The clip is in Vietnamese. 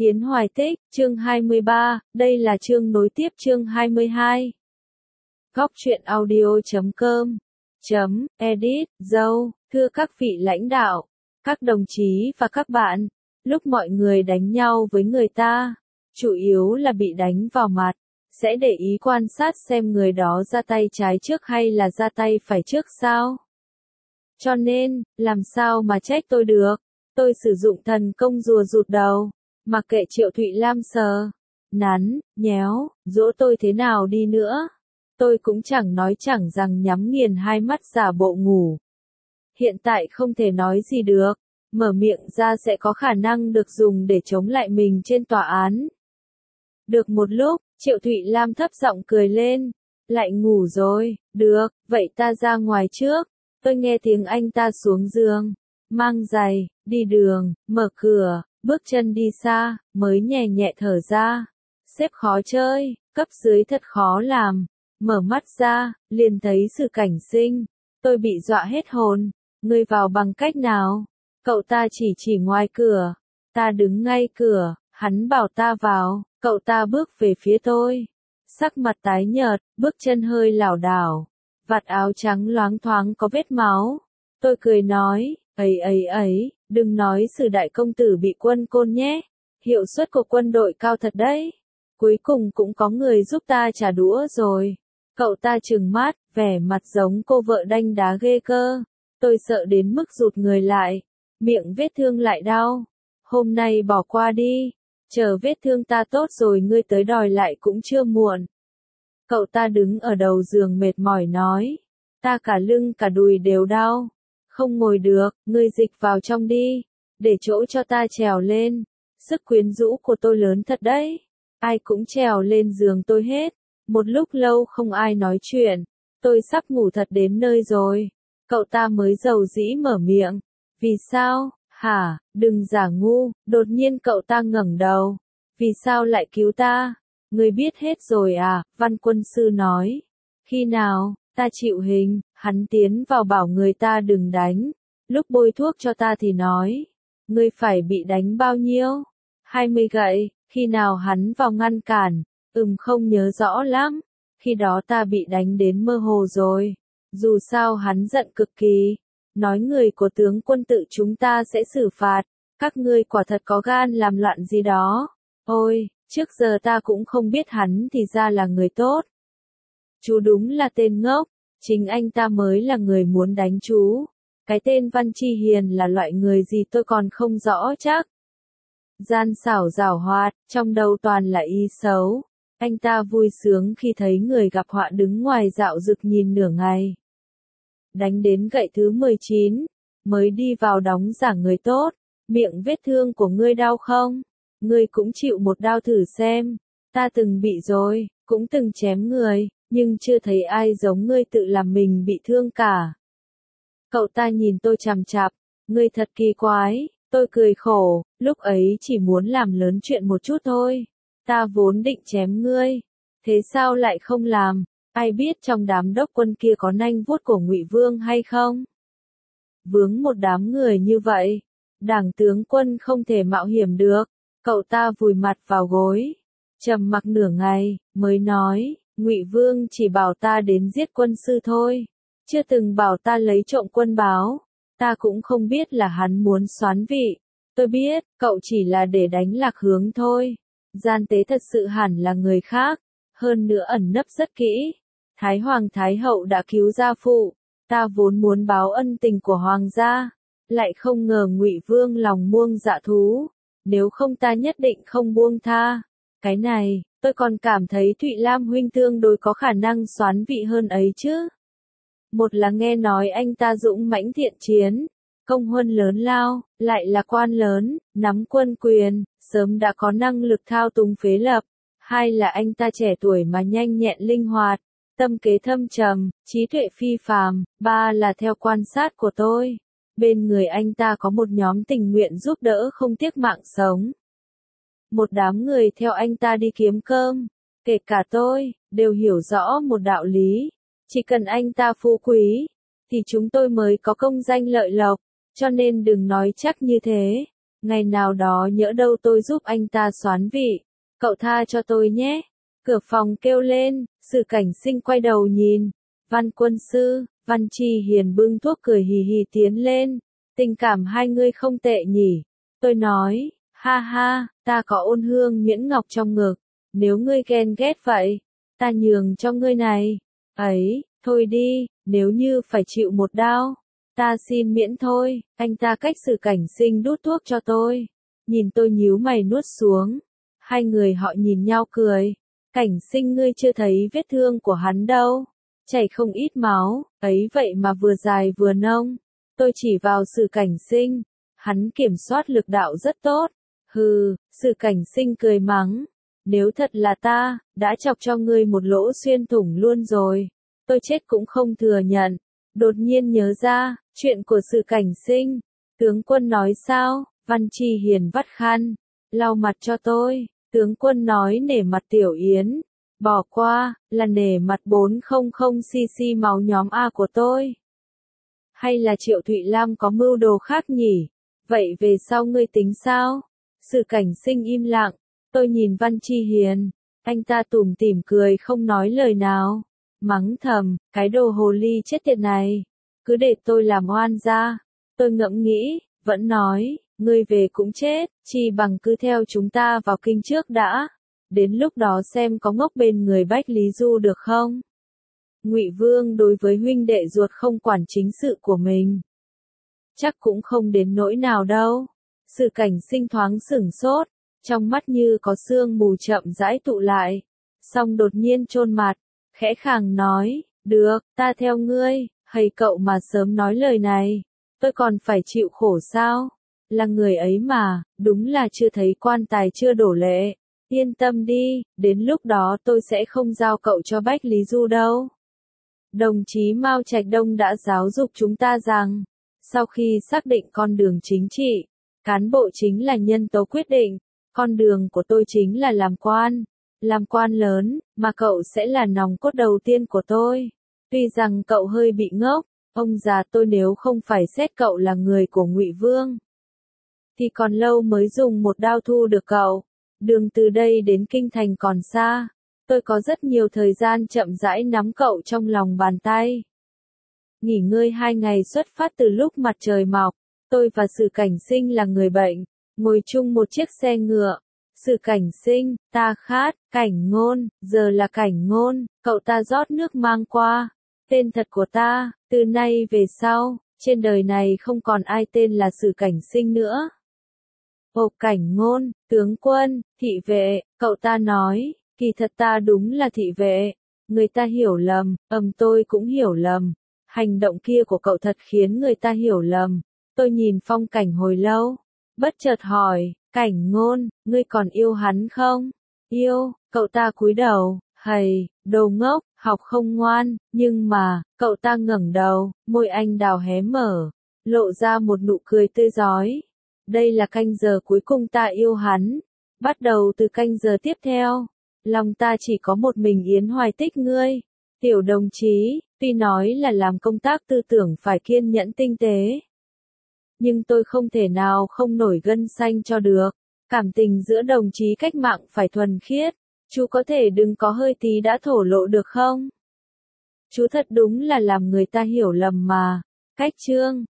Yến Hoài Tích, chương 23, đây là chương nối tiếp chương 22. Góc truyện audio.com edit, dâu, thưa các vị lãnh đạo, các đồng chí và các bạn, lúc mọi người đánh nhau với người ta, chủ yếu là bị đánh vào mặt, sẽ để ý quan sát xem người đó ra tay trái trước hay là ra tay phải trước sao? Cho nên, làm sao mà trách tôi được, tôi sử dụng thần công rùa rụt đầu. Mặc kệ Triệu Thụy Lam sờ, nắn, nhéo, dỗ tôi thế nào đi nữa. Tôi cũng chẳng nói chẳng rằng nhắm nghiền hai mắt giả bộ ngủ. Hiện tại không thể nói gì được, mở miệng ra sẽ có khả năng được dùng để chống lại mình trên tòa án. Được một lúc, Triệu Thụy Lam thấp giọng cười lên. Lại ngủ rồi, được, vậy ta ra ngoài trước. Tôi nghe tiếng anh ta xuống giường, mang giày, đi đường, mở cửa. Bước chân đi xa, mới nhẹ nhẹ thở ra. Xếp khó chơi, cấp dưới thật khó làm. Mở mắt ra, liền thấy sự cảnh sinh. Tôi bị dọa hết hồn. Ngươi vào bằng cách nào? Cậu ta chỉ ngoài cửa. Ta đứng ngay cửa, hắn bảo ta vào. Cậu ta bước về phía tôi. Sắc mặt tái nhợt, bước chân hơi lảo đảo. Vạt áo trắng loáng thoáng có vết máu. Tôi cười nói, ấy, đừng nói Sử đại công tử bị quân côn nhé. Hiệu suất của quân đội cao thật đấy. Cuối cùng cũng có người giúp ta trả đũa rồi. Cậu ta trừng mắt, vẻ mặt giống cô vợ đanh đá ghê cơ. Tôi sợ đến mức rụt người lại. Miệng vết thương lại đau. Hôm nay bỏ qua đi. Chờ vết thương ta tốt rồi ngươi tới đòi lại cũng chưa muộn. Cậu ta đứng ở đầu giường mệt mỏi nói. Ta cả lưng cả đùi đều đau. Không ngồi được, ngươi dịch vào trong đi, để chỗ cho ta trèo lên. Sức quyến rũ của tôi lớn thật đấy. Ai cũng trèo lên giường tôi hết. Một lúc lâu không ai nói chuyện. Tôi sắp ngủ thật đến nơi rồi. Cậu ta mới dầu dĩ mở miệng. Vì sao? Hả? Đừng giả ngu. Đột nhiên cậu ta ngẩng đầu. Vì sao lại cứu ta? Ngươi biết hết rồi à? Văn quân sư nói. Khi nào? Ta chịu hình, hắn tiến vào bảo người ta đừng đánh. Lúc bôi thuốc cho ta thì nói. Ngươi phải bị đánh bao nhiêu? 20 gậy, khi nào hắn vào ngăn cản? Không nhớ rõ lắm. Khi đó ta bị đánh đến mơ hồ rồi. Dù sao hắn giận cực kỳ. Nói người của tướng quân tự chúng ta sẽ xử phạt. Các ngươi quả thật có gan làm loạn gì đó. Ôi, trước giờ ta cũng không biết hắn thì ra là người tốt. Chú đúng là tên ngốc, chính anh ta mới là người muốn đánh chú. Cái tên Văn Chi Hiền là loại người gì tôi còn không rõ chắc. Gian xảo giảo hoạt, trong đầu toàn là ý xấu. Anh ta vui sướng khi thấy người gặp họa đứng ngoài dạo rực nhìn nửa ngày. Đánh đến gậy thứ 19, mới đi vào đóng giả người tốt. Miệng vết thương của ngươi đau không? Ngươi cũng chịu một đao thử xem. Ta từng bị rồi, cũng từng chém người. Nhưng chưa thấy ai giống ngươi tự làm mình bị thương cả. Cậu ta nhìn tôi chằm chằm, ngươi thật kỳ quái, tôi cười khổ, lúc ấy chỉ muốn làm lớn chuyện một chút thôi. Ta vốn định chém ngươi, thế sao lại không làm? Ai biết trong đám đốc quân kia có nanh vuốt của Ngụy Vương hay không? Vướng một đám người như vậy, đảng tướng quân không thể mạo hiểm được. Cậu ta vùi mặt vào gối, trầm mặc nửa ngày, mới nói. Ngụy Vương chỉ bảo ta đến giết quân sư thôi, chưa từng bảo ta lấy trộm quân báo. Ta cũng không biết là hắn muốn soán vị. Tôi biết, cậu chỉ là để đánh lạc hướng thôi. Gian tế thật sự hẳn là người khác, hơn nữa ẩn nấp rất kỹ. Thái Hoàng Thái Hậu đã cứu gia phụ, ta vốn muốn báo ân tình của Hoàng gia, lại không ngờ Ngụy Vương lòng muông dạ thú. Nếu không ta nhất định không buông tha. Cái này, tôi còn cảm thấy Thụy Lam huynh tương đối có khả năng soán vị hơn ấy chứ. Một là nghe nói anh ta dũng mãnh thiện chiến, công huân lớn lao, lại là quan lớn, nắm quân quyền, sớm đã có năng lực thao túng phế lập. Hai là anh ta trẻ tuổi mà nhanh nhẹn linh hoạt, tâm kế thâm trầm, trí tuệ phi phàm. Ba là theo quan sát của tôi, bên người anh ta có một nhóm tình nguyện giúp đỡ không tiếc mạng sống. Một đám người theo anh ta đi kiếm cơm, kể cả tôi, đều hiểu rõ một đạo lý. Chỉ cần anh ta phú quý, thì chúng tôi mới có công danh lợi lộc, cho nên đừng nói chắc như thế. Ngày nào đó nhỡ đâu tôi giúp anh ta soán vị, cậu tha cho tôi nhé. Cửa phòng kêu lên, Sử Cảnh Sinh quay đầu nhìn, Văn quân sư, Văn Chi Hiền bưng thuốc cười hì hì tiến lên, tình cảm hai người không tệ nhỉ. Tôi nói, ha ha, ta có ôn hương nhuyễn ngọc trong ngực, nếu ngươi ghen ghét vậy, ta nhường cho ngươi này. Ấy, thôi đi, nếu như phải chịu một đao, ta xin miễn thôi. Anh ta cách Sử Cảnh Sinh đút thuốc cho tôi, nhìn tôi nhíu mày nuốt xuống. Hai người họ nhìn nhau cười. Cảnh Sinh, ngươi chưa thấy vết thương của hắn đâu, chảy không ít máu, ấy vậy mà vừa dài vừa nông. Tôi chỉ vào Sử Cảnh Sinh, hắn kiểm soát lực đạo rất tốt. Hừ, Sử Cảnh Sinh cười mắng, nếu thật là ta, đã chọc cho ngươi một lỗ xuyên thủng luôn rồi. Tôi chết cũng không thừa nhận. Đột nhiên nhớ ra, chuyện của Sử Cảnh Sinh. Tướng quân nói sao? Văn Chi Hiền vắt khăn, lau mặt cho tôi. Tướng quân nói nể mặt Tiểu Yến. Bỏ qua, là nể mặt 400cc máu nhóm A của tôi. Hay là Triệu Thụy Lam có mưu đồ khác nhỉ? Vậy về sau ngươi tính sao? Sử Cảnh Sinh im lặng. Tôi nhìn Văn Chi Hiền. Anh ta tủm tỉm cười không nói lời nào. Mắng thầm, cái đồ hồ ly chết tiệt này. Cứ để tôi làm oan ra. Tôi ngẫm nghĩ, vẫn nói, ngươi về cũng chết, chi bằng cứ theo chúng ta vào kinh trước đã. Đến lúc đó xem có ngốc bên người Bách Lý Du được không? Ngụy Vương đối với huynh đệ ruột không quản chính sự của mình, chắc cũng không đến nỗi nào đâu. Sử Cảnh Sinh thoáng sửng sốt, trong mắt như có sương mù chậm rãi tụ lại, xong đột nhiên chôn mặt, khẽ khàng nói, được, ta theo ngươi. Hay cậu mà sớm nói lời này, tôi còn phải chịu khổ sao? Là người ấy mà, đúng là chưa thấy quan tài chưa đổ lệ. Yên tâm đi, đến lúc đó tôi sẽ không giao cậu cho Bách Lý Du đâu. Đồng chí Mao Trạch Đông đã giáo dục chúng ta rằng, sau khi xác định con đường chính trị, cán bộ chính là nhân tố quyết định, con đường của tôi chính là làm quan lớn, mà cậu sẽ là nòng cốt đầu tiên của tôi. Tuy rằng cậu hơi bị ngốc, ông già tôi nếu không phải xét cậu là người của Ngụy Vương, thì còn lâu mới dùng một đao thu được cậu. Đường từ đây đến kinh thành còn xa, tôi có rất nhiều thời gian chậm rãi nắm cậu trong lòng bàn tay. Nghỉ ngơi 2 ngày xuất phát từ lúc mặt trời mọc, tôi và Sử Cảnh Sinh là người bệnh, ngồi chung một chiếc xe ngựa. Sử Cảnh Sinh, ta khát. Cảnh Ngôn, giờ là Cảnh Ngôn, cậu ta rót nước mang qua. Tên thật của ta, từ nay về sau, trên đời này không còn ai tên là Sử Cảnh Sinh nữa. Ồ, Cảnh Ngôn, tướng quân, thị vệ, cậu ta nói, kỳ thật ta đúng là thị vệ. Người ta hiểu lầm, tôi cũng hiểu lầm. Hành động kia của cậu thật khiến người ta hiểu lầm. Tôi nhìn phong cảnh hồi lâu, bất chợt hỏi, Cảnh Ngôn, ngươi còn yêu hắn không? Yêu, cậu ta cúi đầu, hầy, đồ ngốc, học không ngoan, nhưng mà, cậu ta ngẩng đầu, môi anh đào hé mở, lộ ra một nụ cười tươi rói. Đây là canh giờ cuối cùng ta yêu hắn. Bắt đầu từ canh giờ tiếp theo, lòng ta chỉ có một mình Yến Hoài Tích ngươi. Tiểu đồng chí, tuy nói là làm công tác tư tưởng phải kiên nhẫn tinh tế, nhưng tôi không thể nào không nổi gân xanh cho được. Cảm tình giữa đồng chí cách mạng phải thuần khiết. Chú có thể đừng có hơi tí đã thổ lộ được không? Chú thật đúng là làm người ta hiểu lầm mà. Cách chương